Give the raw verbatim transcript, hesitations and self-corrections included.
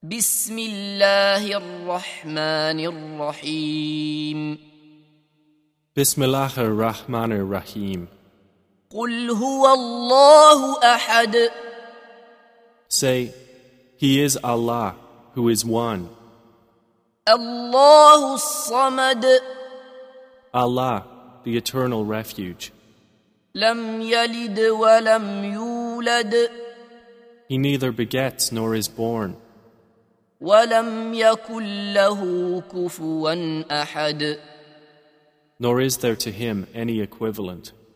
بسم الله الرحمن الرحيم Bismillahir Rahmanir Rahim. قل هو الله أحد. Say, He is Allah, who is one. الله الصمد. Allah, the eternal refuge. لم يلد ولم يولد. He neither begets nor is born. ولم يكن له كفوا أحد. Nor is there to him any equivalent.